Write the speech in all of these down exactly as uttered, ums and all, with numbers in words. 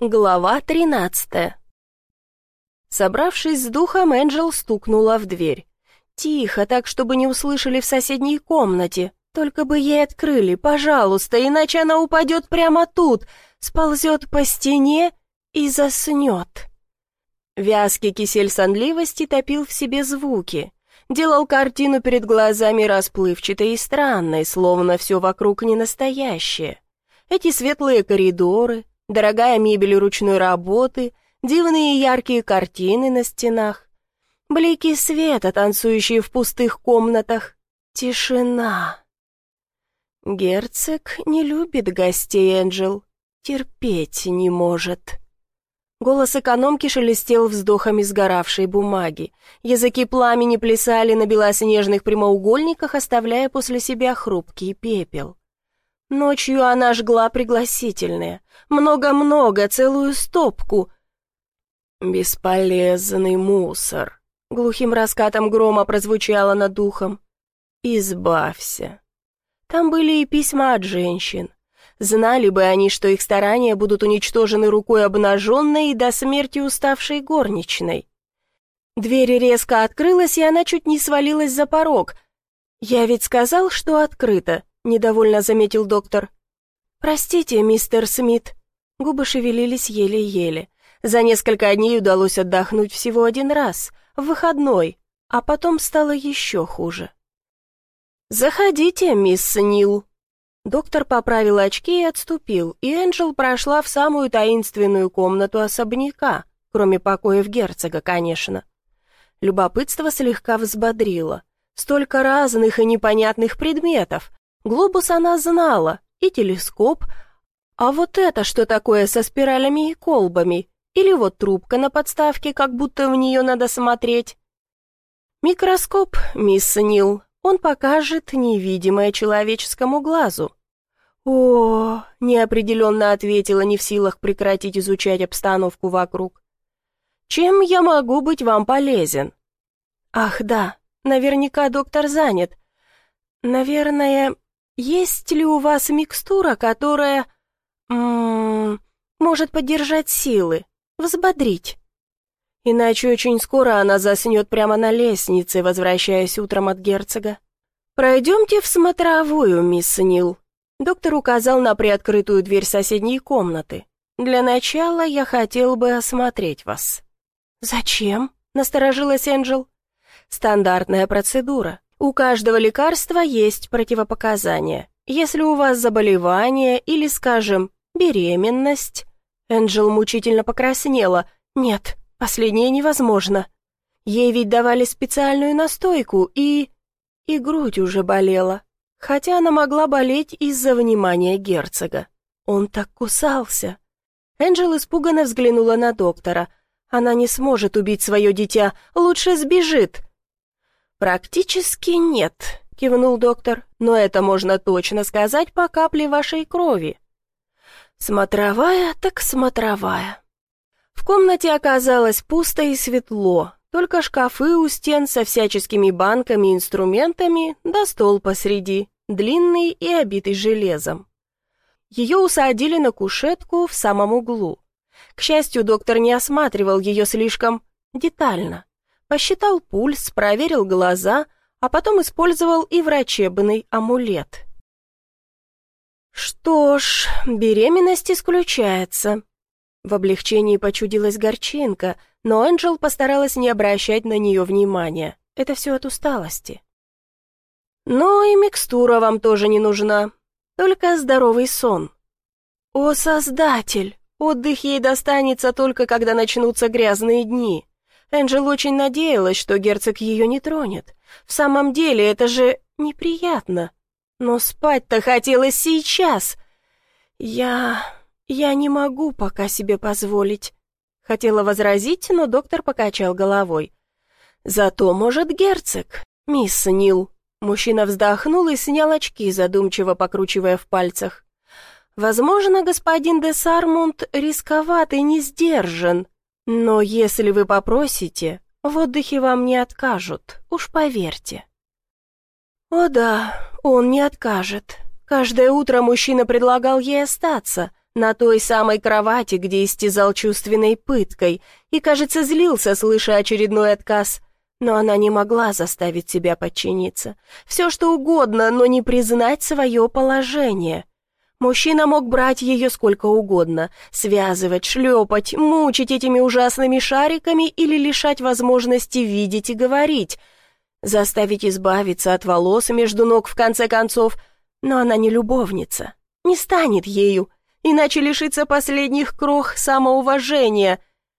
Глава тринадцатая. Собравшись с духом, Энджел стукнула в дверь. Тихо, так, чтобы не услышали в соседней комнате. Только бы ей открыли, пожалуйста, иначе она упадет прямо тут, сползет по стене и заснет. Вязкий кисель сонливости топил в себе звуки, делал картину перед глазами расплывчатой и странной, словно все вокруг не настоящее. Эти светлые коридоры, дорогая мебель ручной работы, дивные яркие картины на стенах, блики света, танцующие в пустых комнатах, тишина. Герцог не любит гостей, Энджел, терпеть не может. Голос экономки шелестел вздохами сгоравшей бумаги. Языки пламени плясали на белоснежных прямоугольниках, оставляя после себя хрупкий пепел. Ночью она жгла пригласительные. Много-много, целую стопку. «Бесполезный мусор», — глухим раскатом грома прозвучало над ухом. «Избавься». Там были и письма от женщин. Знали бы они, что их старания будут уничтожены рукой обнаженной и до смерти уставшей горничной. Дверь резко открылась, и она чуть не свалилась за порог. «Я ведь сказал, что открыто», — недовольно заметил доктор. «Простите, мистер Смит». Губы шевелились еле-еле. За несколько дней удалось отдохнуть всего один раз, в выходной, а потом стало еще хуже. «Заходите, мисс Нил». Доктор поправил очки и отступил, и Энджел прошла в самую таинственную комнату особняка, кроме покоев герцога, конечно. Любопытство слегка взбодрило. Столько разных и непонятных предметов. Глобус она знала, и телескоп. А вот это что такое со спиралями и колбами? Или вот трубка на подставке, как будто в нее надо смотреть? Микроскоп, мисс Нил. Он покажет невидимое человеческому глазу. «О!» — неопределенно ответила, не в силах прекратить изучать обстановку вокруг. «Чем я могу быть вам полезен?» «Ах, да, наверняка доктор занят. Наверное, есть ли у вас микстура, которая... М-м, может поддержать силы, взбодрить?» Иначе очень скоро она заснет прямо на лестнице, возвращаясь утром от герцога. «Пройдемте в смотровую, мисс Нил». Доктор указал на приоткрытую дверь соседней комнаты. «Для начала я хотел бы осмотреть вас». «Зачем?» — насторожилась Энджел. «Стандартная процедура. У каждого лекарства есть противопоказания. Если у вас заболевание или, скажем, беременность...» Энджел мучительно покраснела. «Нет, последнее невозможно. Ей ведь давали специальную настойку, и... и грудь уже болела. Хотя она могла болеть из-за внимания герцога. Он так кусался». Энджел испуганно взглянула на доктора. «Она не сможет убить свое дитя, лучше сбежит». «Практически нет», — кивнул доктор, «но это можно точно сказать по капле вашей крови». «Смотровая так смотровая». В комнате оказалось пусто и светло, только шкафы у стен со всяческими банками и инструментами, да стол посреди, длинный и обитый железом. Ее усадили на кушетку в самом углу. К счастью, доктор не осматривал ее слишком детально. Посчитал пульс, проверил глаза, а потом использовал и врачебный амулет. «Что ж, беременность исключается». В облегчении почудилась горчинка, но Энджел постаралась не обращать на нее внимания. Это все от усталости. «Но и микстура вам тоже не нужна, только здоровый сон». «О, Создатель! Отдых ей достанется только, когда начнутся грязные дни». Энджел очень надеялась, что герцог ее не тронет. В самом деле, это же неприятно. Но спать-то хотелось сейчас. «Я... я не могу пока себе позволить». Хотела возразить, но доктор покачал головой. «Зато, может, герцог, мисс Нил». Мужчина вздохнул и снял очки, задумчиво покручивая в пальцах. «Возможно, господин де Сармунд рисковат и не сдержан. Но если вы попросите, в отдыхе вам не откажут, уж поверьте». «О да, он не откажет. Каждое утро мужчина предлагал ей остаться, На той самой кровати, где истязал чувственной пыткой, и, кажется, злился, слыша очередной отказ. Но она не могла заставить себя подчиниться. Все что угодно, но не признать свое положение. Мужчина мог брать ее сколько угодно, связывать, шлепать, мучить этими ужасными шариками или лишать возможности видеть и говорить, заставить избавиться от волос между ног в конце концов, но она не любовница, не станет ею, иначе лишится последних крох самоуважения.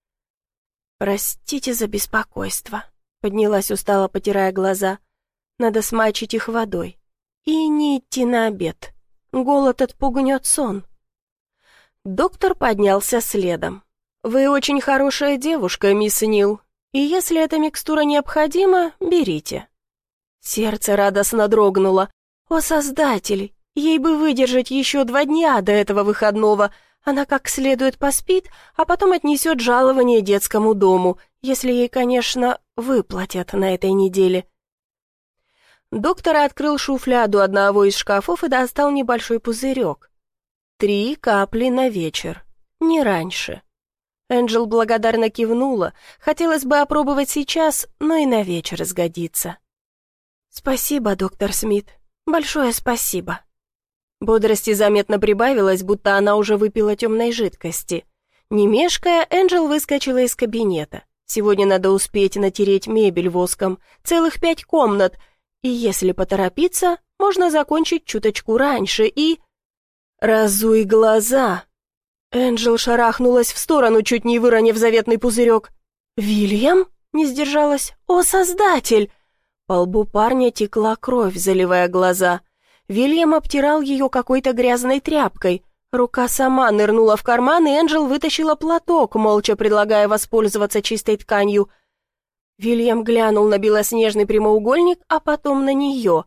«Простите за беспокойство», — поднялась устало, потирая глаза, «надо смачить их водой и не идти на обед». Голод отпугнет сон. Доктор поднялся следом. «Вы очень хорошая девушка, мисс Нил, и если эта микстура необходима, берите». Сердце радостно дрогнуло. «О, Создатель! Ей бы выдержать еще два дня до этого выходного. Она как следует поспит, а потом отнесет жалование детскому дому, если ей, конечно, выплатят на этой неделе». Доктор открыл шуфляду одного из шкафов и достал небольшой пузырек. Три капли на вечер, не раньше. Энджел благодарно кивнула. Хотелось бы опробовать сейчас, но и на вечер сгодится. «Спасибо, доктор Смит. Большое спасибо». Бодрости заметно прибавилось, будто она уже выпила темной жидкости. Не мешкая, Энджел выскочила из кабинета. Сегодня надо успеть натереть мебель воском. Целых пять комнат. И если поторопиться, можно закончить чуточку раньше и... «Разуй глаза!» Энджел шарахнулась в сторону, чуть не выронив заветный пузырек. «Вильям?» — не сдержалась. «О, Создатель!» По лбу парня текла кровь, заливая глаза. Вильям обтирал ее какой-то грязной тряпкой. Рука сама нырнула в карман, и Энджел вытащила платок, молча предлагая воспользоваться чистой тканью. Вильям глянул на белоснежный прямоугольник, а потом на нее.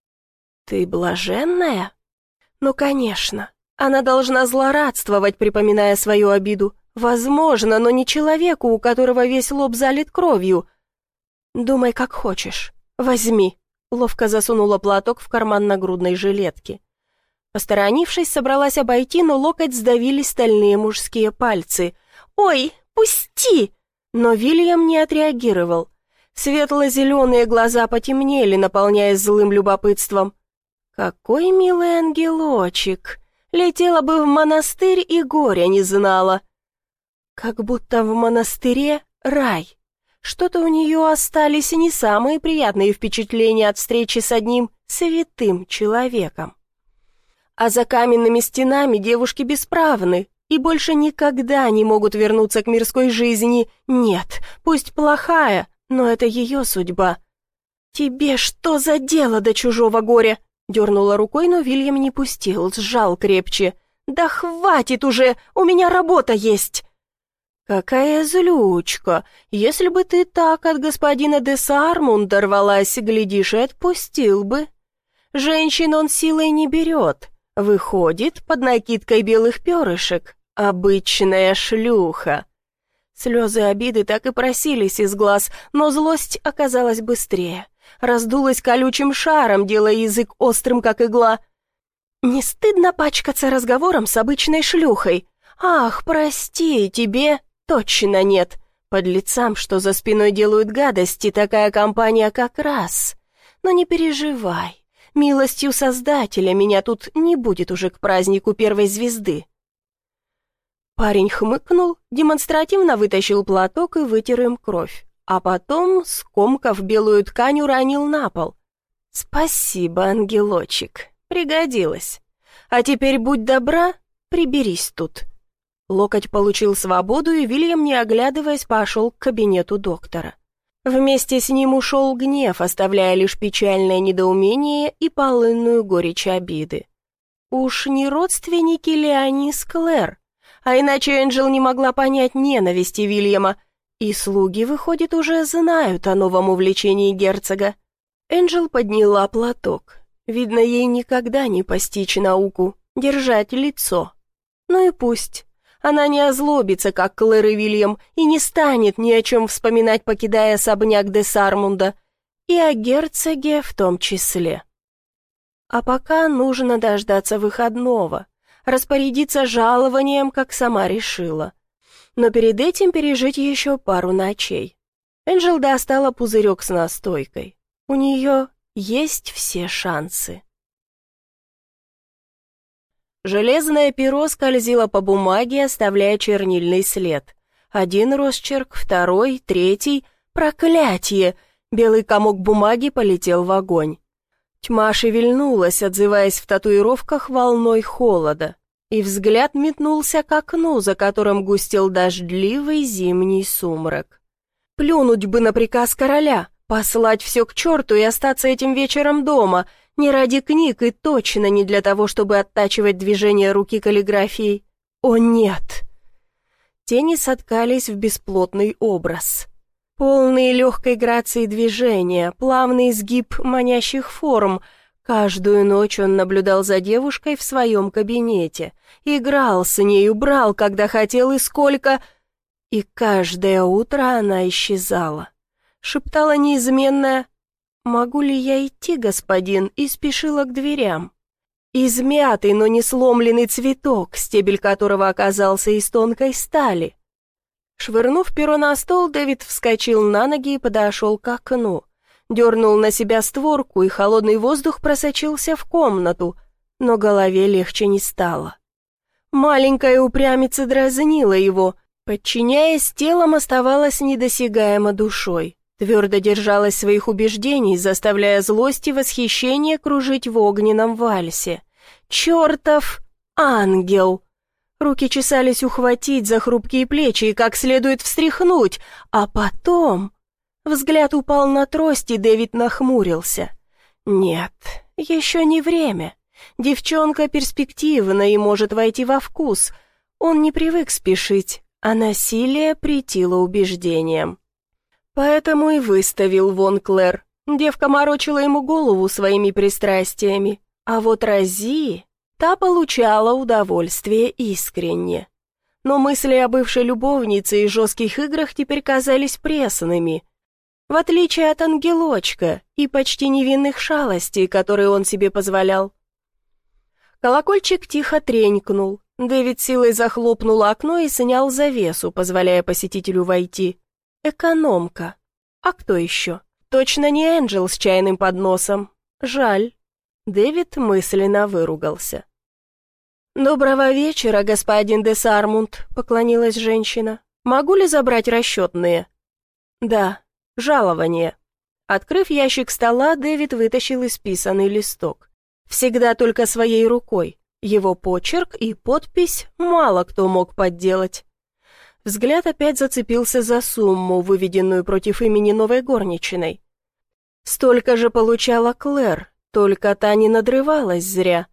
«Ты блаженная?» «Ну, конечно. Она должна злорадствовать, припоминая свою обиду. Возможно, но не человеку, у которого весь лоб залит кровью. Думай, как хочешь. Возьми». Ловко засунула платок в карман нагрудной жилетки. Посторонившись, собралась обойти, но локоть сдавили стальные мужские пальцы. «Ой, пусти!» Но Вильям не отреагировал. Светло-зеленые глаза потемнели, наполняясь злым любопытством. «Какой милый ангелочек! Летела бы в монастырь и горя не знала!» Как будто в монастыре рай. Что-то у нее остались не самые приятные впечатления от встречи с одним святым человеком. А за каменными стенами девушки бесправны и больше никогда не могут вернуться к мирской жизни. Нет, пусть плохая, но это ее судьба. «Тебе что за дело до чужого горя?» Дернула рукой, но Вильям не пустил, сжал крепче. «Да хватит уже, у меня работа есть!» «Какая злючка! Если бы ты так от господина де Саармунда рвалась, глядишь, и отпустил бы. Женщин он силой не берет, выходит под накидкой белых перышек. Обычная шлюха». Слезы обиды так и просились из глаз, но злость оказалась быстрее. Раздулась колючим шаром, делая язык острым, как игла. «Не стыдно пачкаться разговором с обычной шлюхой? Ах, прости, тебе точно нет. Подлецам, что за спиной делают гадости, такая компания как раз. Но не переживай, милостью Создателя меня тут не будет уже к празднику первой звезды». Парень хмыкнул, демонстративно вытащил платок и вытер им кровь, а потом, скомкав белую ткань, уронил на пол. «Спасибо, ангелочек, пригодилось. А теперь будь добра, приберись тут». Локоть получил свободу, и Вильям, не оглядываясь, пошел к кабинету доктора. Вместе с ним ушел гнев, оставляя лишь печальное недоумение и полынную горечь обиды. Уж не родственники ли они с Клэр? А иначе Энджел не могла понять ненависти Вильяма. И слуги, выходит, уже знают о новом увлечении герцога. Энджел подняла платок. Видно, ей никогда не постичь науку — держать лицо. Ну и пусть. Она не озлобится, как Клэр и Вильям, и не станет ни о чем вспоминать, покидая особняк де Саармунда. И о герцоге в том числе. А пока нужно дождаться выходного. распорядиться жалованием, как сама решила. Но перед этим пережить еще пару ночей. Энджел достала пузырек с настойкой. У нее есть все шансы. Железное перо скользило по бумаге, оставляя чернильный след. Один росчерк, второй, третий. Проклятье! Белый комок бумаги полетел в огонь. Тьма шевельнулась, отзываясь в татуировках волной холода, и взгляд метнулся к окну, за которым густел дождливый зимний сумрак. Плюнуть бы на приказ короля, послать все к черту и остаться этим вечером дома, не ради книг и точно не для того, чтобы оттачивать движение руки каллиграфией. О нет! Тени соткались в бесплотный образ. Полные легкой грации движения, плавный изгиб манящих форм. Каждую ночь он наблюдал за девушкой в своем кабинете, играл с нею, брал, когда хотел и сколько... И каждое утро она исчезала. Шептала неизменная «Могу ли я идти, господин?» и спешила к дверям. Измятый, но не сломленный цветок, стебель которого оказался из тонкой стали. Швырнув перо на стол, Дэвид вскочил на ноги и подошел к окну. Дернул на себя створку, и холодный воздух просочился в комнату, но голове легче не стало. Маленькая упрямица дразнила его, подчиняясь телом, оставалась недосягаема душой. Твердо держалась своих убеждений, заставляя злость и восхищение кружить в огненном вальсе. «Чертов ангел!» Руки чесались ухватить за хрупкие плечи и как следует встряхнуть, а потом... Взгляд упал на трость, и Дэвид нахмурился. «Нет, еще не время. Девчонка перспективна и может войти во вкус. Он не привык спешить, а насилие претило убеждением. Поэтому и выставил вон Клэр. Девка морочила ему голову своими пристрастиями. А вот Рози, та получала удовольствие искренне. Но мысли о бывшей любовнице и жестких играх теперь казались пресными. В отличие от ангелочка и почти невинных шалостей, которые он себе позволял. Колокольчик тихо тренькнул. Дэвид силой захлопнул окно и снял завесу, позволяя посетителю войти. Экономка. А кто еще? Точно не Энджел с чайным подносом. Жаль. Дэвид мысленно выругался. «Доброго вечера, господин де Сармунд», — поклонилась женщина. «Могу ли забрать расчетные?» «Да, жалование». Открыв ящик стола, Дэвид вытащил исписанный листок. Всегда только своей рукой. Его почерк и подпись мало кто мог подделать. Взгляд опять зацепился за сумму, выведенную против имени новой горничной. Столько же получала Клэр, только та не надрывалась зря.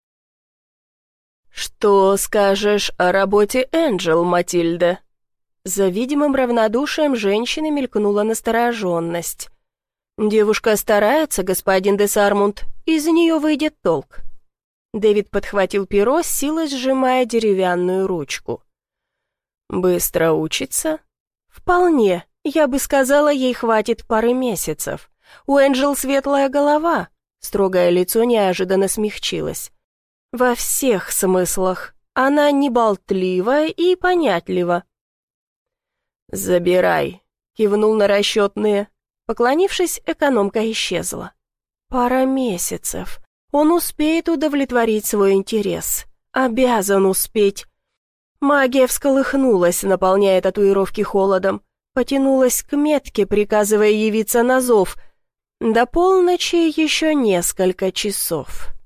«Что скажешь о работе Энджел, Матильда?» За видимым равнодушием женщины мелькнула настороженность. «Девушка старается, господин де Сармунд, из нее выйдет толк». Дэвид подхватил перо, с силой сжимая деревянную ручку. «Быстро учится?» «Вполне. Я бы сказала, ей хватит пары месяцев. У Энджел светлая голова». Строгое лицо неожиданно смягчилось. «Во всех смыслах. Она не болтлива и понятлива». «Забирай», — кивнул на расчетные. Поклонившись, экономка исчезла. «Пара месяцев. Он успеет удовлетворить свой интерес. Обязан успеть». Магия всколыхнулась, наполняя татуировки холодом. Потянулась к метке, приказывая явиться на зов. До полночи еще несколько часов.